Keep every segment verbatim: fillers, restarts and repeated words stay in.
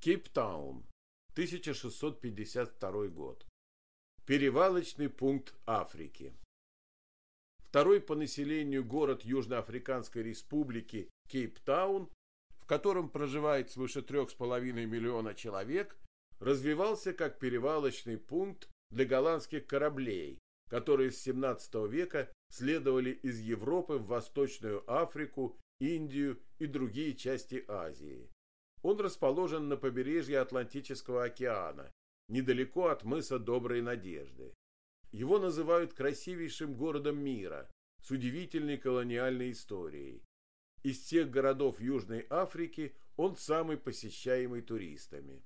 Кейптаун, тысяча шестьсот пятьдесят второй год. Перевалочный пункт Африки. Второй по населению город Южноафриканской Республики Кейптаун, в котором проживает свыше трех с половиной миллиона человек, развивался как перевалочный пункт для голландских кораблей, которые с семнадцатого века следовали из Европы в Восточную Африку, Индию и другие части Азии. Он расположен на побережье Атлантического океана, недалеко от мыса Доброй Надежды. Его называют красивейшим городом мира, с удивительной колониальной историей. Из всех городов Южной Африки он самый посещаемый туристами.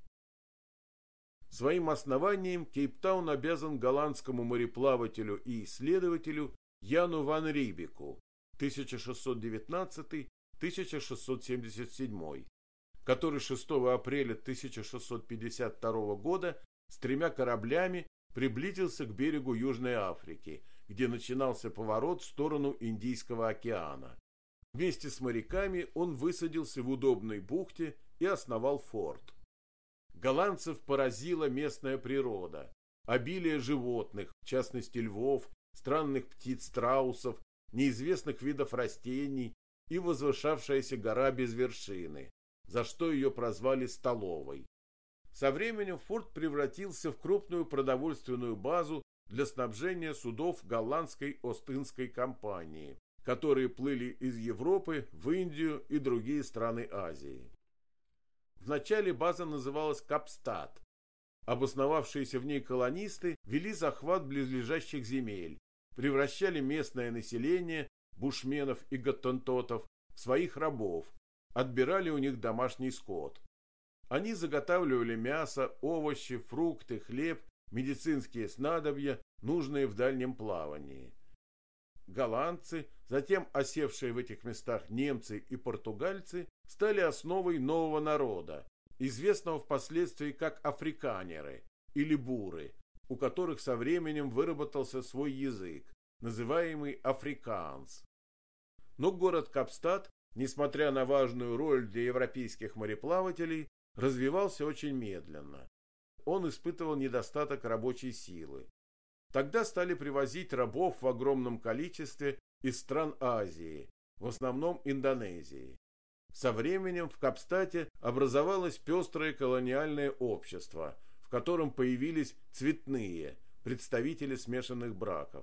Своим основанием Кейптаун обязан голландскому мореплавателю и исследователю Яну ван Рибеку тысяча шестьсот девятнадцатый — тысяча шестьсот семьдесят седьмой, который шестого апреля тысяча шестьсот пятьдесят второго года с тремя кораблями приблизился к берегу Южной Африки, где начинался поворот в сторону Индийского океана. Вместе с моряками он высадился в удобной бухте и основал форт. Голландцев поразила местная природа, обилие животных, в частности львов, странных птиц, страусов, неизвестных видов растений и возвышавшаяся гора без вершины, за что ее прозвали столовой. Со временем форт превратился в крупную продовольственную базу для снабжения судов голландской Ост-Индской компании, которые плыли из Европы в Индию и другие страны Азии. Вначале база называлась Капстад. Обосновавшиеся в ней колонисты вели захват близлежащих земель, превращали местное население, бушменов и готтентотов, в своих рабов, отбирали у них домашний скот. Они заготавливали мясо, овощи, фрукты, хлеб, медицинские снадобья, нужные в дальнем плавании. Голландцы, затем осевшие в этих местах немцы и португальцы, стали основой нового народа, известного впоследствии как африканеры или буры, у которых со временем выработался свой язык, называемый африкаанс. Но город Капстад, несмотря на важную роль для европейских мореплавателей, развивался очень медленно. Он испытывал недостаток рабочей силы. Тогда стали привозить рабов в огромном количестве из стран Азии, в основном Индонезии. Со временем в Капстаде образовалось пестрое колониальное общество, в котором появились цветные, представители смешанных браков.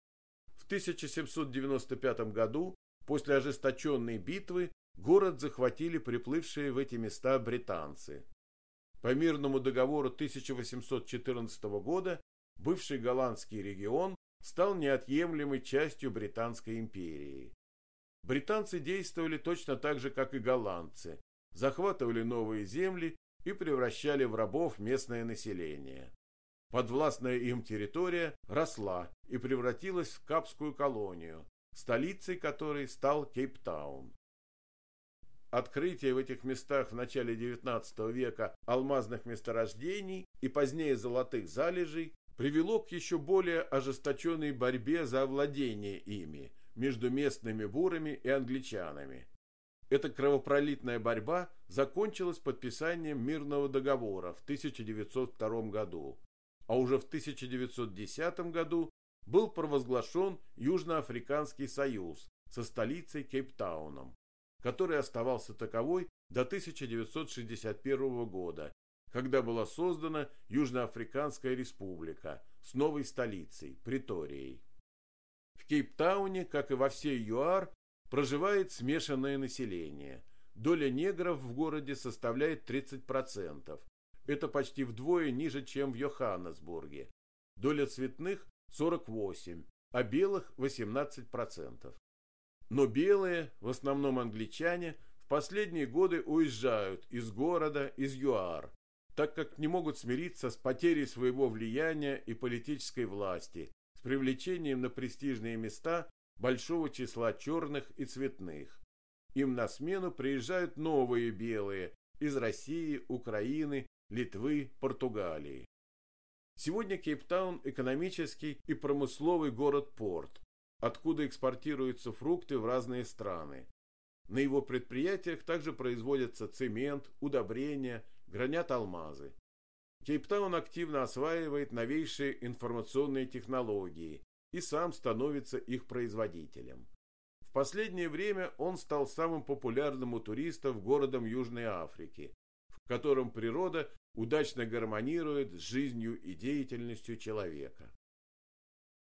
В тысяча семьсот девяносто пятом году, после ожесточенной битвы, город захватили приплывшие в эти места британцы. По мирному договору тысяча восемьсот четырнадцатого года бывший голландский регион стал неотъемлемой частью Британской империи. Британцы действовали точно так же, как и голландцы, захватывали новые земли и превращали в рабов местное население. Подвластная им территория росла и превратилась в Капскую колонию, столицей которой стал Кейптаун. Открытие в этих местах в начале девятнадцатого века алмазных месторождений и позднее золотых залежей привело к еще более ожесточенной борьбе за овладение ими между местными бурами и англичанами. Эта кровопролитная борьба закончилась подписанием мирного договора в тысяча девятьсот втором году, а уже в тысяча девятьсот десятом году был провозглашен Южноафриканский союз со столицей Кейптауном, который оставался таковой до тысяча девятьсот шестьдесят первого года, когда была создана Южноафриканская республика с новой столицей Преторией. В Кейптауне, как и во всей ЮАР, проживает смешанное население. Доля негров в городе составляет тридцать процентов. Это почти вдвое ниже, чем в Йоханнесбурге. Доля цветных – сорок восемь процентов, а белых – восемнадцать процентов. Но белые, в основном англичане, в последние годы уезжают из города, из ЮАР, так как не могут смириться с потерей своего влияния и политической власти, с привлечением на престижные места большого числа черных и цветных. Им на смену приезжают новые белые из России, Украины, Литвы, Португалии. Сегодня Кейптаун – экономический и промысловый город-порт, откуда экспортируются фрукты в разные страны. На его предприятиях также производятся цемент, удобрения, гранят алмазы. Кейптаун активно осваивает новейшие информационные технологии и сам становится их производителем. В последнее время он стал самым популярным у туристов городом Южной Африки, в котором природа удачно гармонирует с жизнью и деятельностью человека.